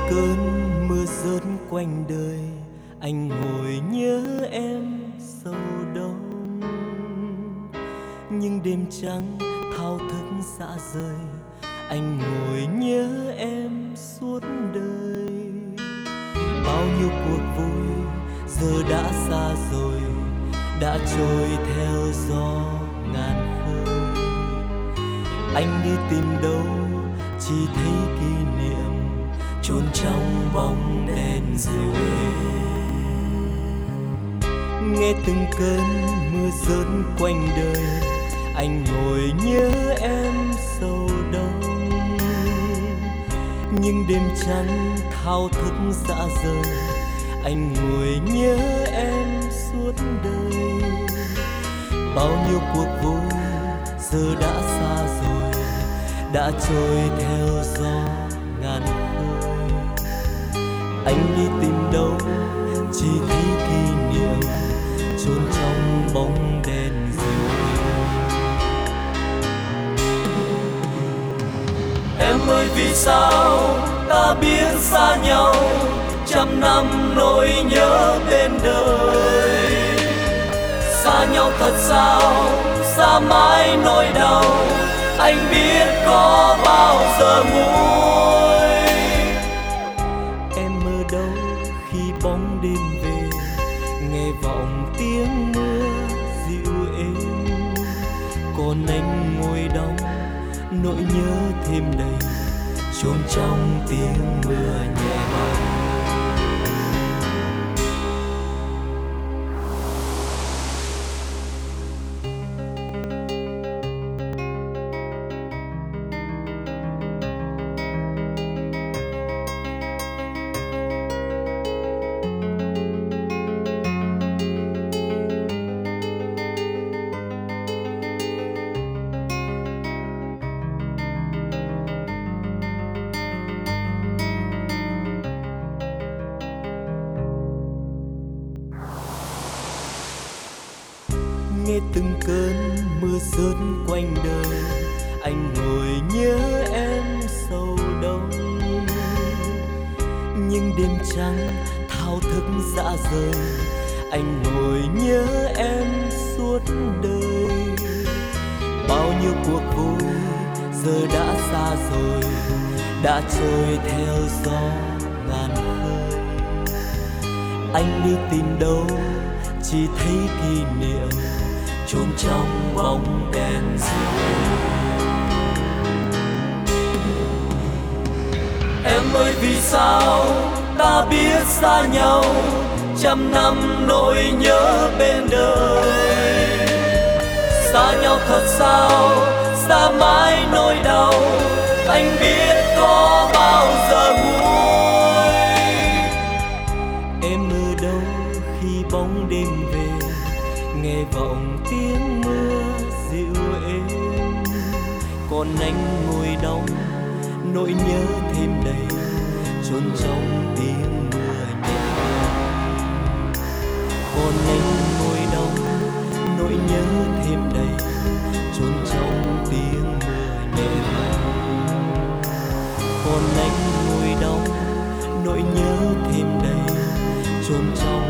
cơn mưa rớt quanh đời, anh ngồi nhớ em sầu đông. Nhưng đêm trắng thao thức xa rời, anh ngồi nhớ em suốt đời. Bao nhiêu cuộc vui giờ đã xa rồi, đã trôi theo gió ngàn khơi. Anh đi tìm đâu chỉ thấy kỷ niệm chôn trong bóng đèn rêu êm. Nghe từng cơn mưa rớt quanh đời, anh ngồi nhớ em sầu đông. Nhưng đêm trắng thao thức dã rời, anh ngồi nhớ em suốt đời. Bao nhiêu cuộc vui giờ đã xa rồi, đã trôi theo gió ngàn khơi. Anh đi tìm đâu chỉ thấy kỷ niệm chôn trong bóng đèn rêu êm. Em ơi vì sao ta biết xa nhau, trăm năm nỗi nhớ bên đời. Xa nhau thật sao, xa mãi nỗi đau, anh biết có bao giờ nguôi. Em ở đâu khi bóng đêm về, nghe vọng tiếng mưa dịu êm. Còn anh ngồi đong, nỗi nhớ thêm đầy, chôn trong tiếng mưa nhẹ bay. Nghe từng cơn mưa rớt quanh đời, anh ngồi nhớ em sầu đông. Nhưng đêm trắng thao thức dã rời, anh ngồi nhớ em suốt đời. Bao nhiêu cuộc vui giờ đã xa rồi, đã trôi theo gió ngàn khơi. Anh đi tìm đâu chỉ thấy kỷ niệm chôn trong bóng đèn rêu êm. Em ơi vì sao ta biết xa nhau, trăm năm nỗi nhớ bên đời. Xa nhau thật sao, xa mãi nỗi đau, anh biết có bao giờ nguôi. Em ở đâu khi bóng đêm về, nghe vọng tiếng mưa dịu êm. Còn anh ngồi đong, nỗi nhớ thêm đầy, chôn trong tiếng mưa nhẹ. Còn anh ngồi đong, nỗi nhớ thêm đầy, chôn trong tiếng mưa nhẹ. Còn anh ngồi đong, nỗi nhớ thêm đầy, chôn trong